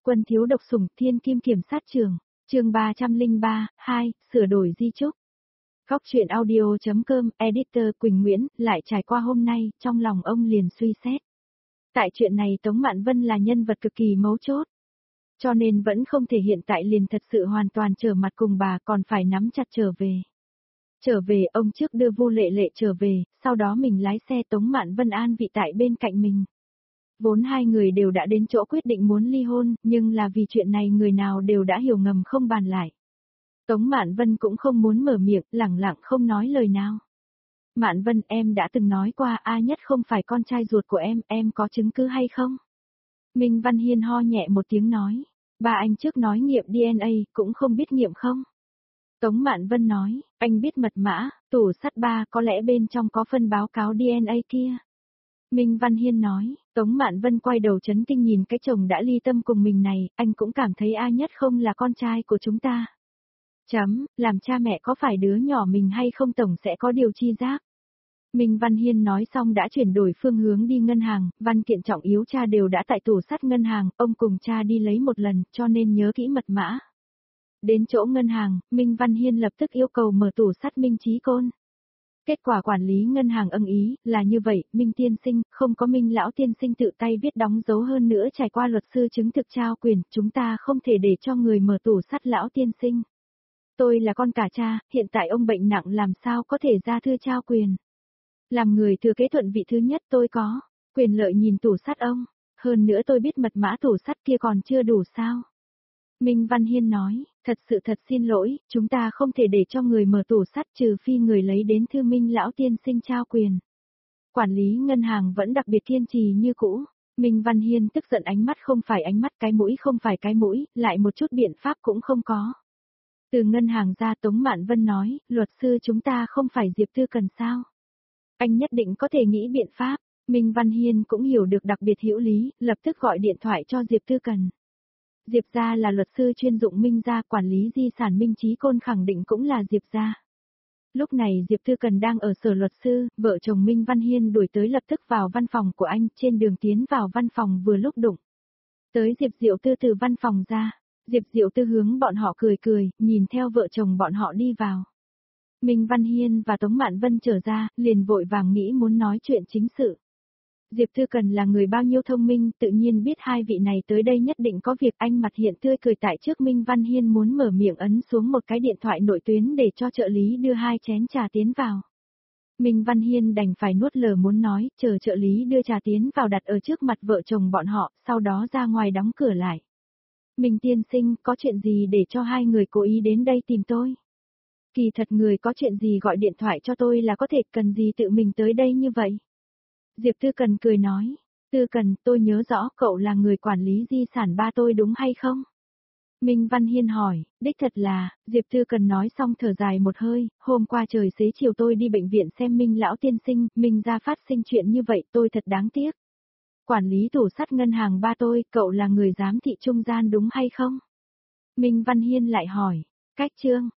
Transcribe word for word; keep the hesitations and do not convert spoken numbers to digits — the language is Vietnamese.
Quân thiếu độc sủng thiên kim kiểm sát trường, chương ba trăm lẻ ba, hai, sửa đổi di chúc. Góc truyện audio.com, editor Quỳnh Nguyễn, lại trải qua hôm nay, trong lòng ông liền suy xét. Tại chuyện này Tống Mạn Vân là nhân vật cực kỳ mấu chốt. Cho nên vẫn không thể hiện tại liền thật sự hoàn toàn trở mặt cùng bà, còn phải nắm chặt trở về. Trở về, ông trước đưa Vu Lệ Lệ trở về, sau đó mình lái xe Tống Mạn Vân an vị tại bên cạnh mình. Vốn hai người đều đã đến chỗ quyết định muốn ly hôn, nhưng là vì chuyện này người nào đều đã hiểu ngầm không bàn lại. Tống Mạn Vân cũng không muốn mở miệng, lẳng lặng không nói lời nào. Mạn Vân, em đã từng nói qua A Nhất không phải con trai ruột của em, em có chứng cứ hay không? Minh Văn Hiên ho nhẹ một tiếng nói. Ba anh trước nói nghiệm đê en a, cũng không biết nghiệm không? Tống Mạn Vân nói, anh biết mật mã, tủ sắt ba có lẽ bên trong có phân báo cáo đê en a kia. Minh Văn Hiên nói, Tống Mạn Vân quay đầu chấn kinh nhìn cái chồng đã ly tâm cùng mình này, anh cũng cảm thấy A Nhất không là con trai của chúng ta. Chấm, làm cha mẹ có phải đứa nhỏ mình hay không tổng sẽ có điều chi giác. Minh Văn Hiên nói xong đã chuyển đổi phương hướng đi ngân hàng, văn kiện trọng yếu cha đều đã tại tủ sắt ngân hàng, ông cùng cha đi lấy một lần, cho nên nhớ kỹ mật mã. Đến chỗ ngân hàng, Minh Văn Hiên lập tức yêu cầu mở tủ sắt Minh Chí Côn. Kết quả quản lý ngân hàng ưng ý, là như vậy, Minh tiên sinh, không có Minh lão tiên sinh tự tay viết đóng dấu hơn nữa trải qua luật sư chứng thực trao quyền, chúng ta không thể để cho người mở tủ sắt lão tiên sinh. Tôi là con cả cha, hiện tại ông bệnh nặng làm sao có thể ra thư trao quyền. Làm người thừa kế thuận vị thứ nhất tôi có, quyền lợi nhìn tủ sắt ông, hơn nữa tôi biết mật mã tủ sắt kia còn chưa đủ sao. Minh Văn Hiên nói, thật sự thật xin lỗi, chúng ta không thể để cho người mở tủ sắt trừ phi người lấy đến thư Minh lão tiên sinh trao quyền. Quản lý ngân hàng vẫn đặc biệt kiên trì như cũ. Minh Văn Hiên tức giận ánh mắt không phải ánh mắt, cái mũi không phải cái mũi, lại một chút biện pháp cũng không có. Từ ngân hàng ra Tống Mạn Vân nói, luật sư chúng ta không phải Diệp Tư Cần sao? Anh nhất định có thể nghĩ biện pháp. Minh Văn Hiên cũng hiểu được đặc biệt hữu lý, lập tức gọi điện thoại cho Diệp Tư Cần. Diệp gia là luật sư chuyên dụng Minh gia, quản lý di sản Minh Chí Côn khẳng định cũng là Diệp gia. Lúc này Diệp Tư Cần đang ở sở luật sư, vợ chồng Minh Văn Hiên đuổi tới lập tức vào văn phòng của anh, trên đường tiến vào văn phòng vừa lúc đụng tới Diệp Diệu Tư từ văn phòng ra. Diệp Diệu Tư hướng bọn họ cười cười, nhìn theo vợ chồng bọn họ đi vào. Minh Văn Hiên và Tống Mạn Vân trở ra, liền vội vàng nghĩ muốn nói chuyện chính sự. Diệp Tư Cần là người bao nhiêu thông minh, tự nhiên biết hai vị này tới đây nhất định có việc, anh mặt hiện tươi cười tại trước Minh Văn Hiên muốn mở miệng ấn xuống một cái điện thoại nội tuyến để cho trợ lý đưa hai chén trà tiến vào. Minh Văn Hiên đành phải nuốt lờ muốn nói, chờ trợ lý đưa trà tiến vào đặt ở trước mặt vợ chồng bọn họ, sau đó ra ngoài đóng cửa lại. Minh tiên sinh, có chuyện gì để cho hai người cố ý đến đây tìm tôi? Kỳ thật người có chuyện gì gọi điện thoại cho tôi là có thể, cần gì tự mình tới đây như vậy? Diệp Tư Cần cười nói, Tư Cần, tôi nhớ rõ cậu là người quản lý di sản ba tôi đúng hay không? Minh Văn Hiên hỏi, đích thật là, Diệp Tư Cần nói xong thở dài một hơi, hôm qua trời xế chiều tôi đi bệnh viện xem Minh lão tiên sinh, Minh ra phát sinh chuyện như vậy tôi thật đáng tiếc. Quản lý tủ sắt ngân hàng ba tôi, cậu là người giám thị trung gian đúng hay không? Minh Văn Hiên lại hỏi, cách trương,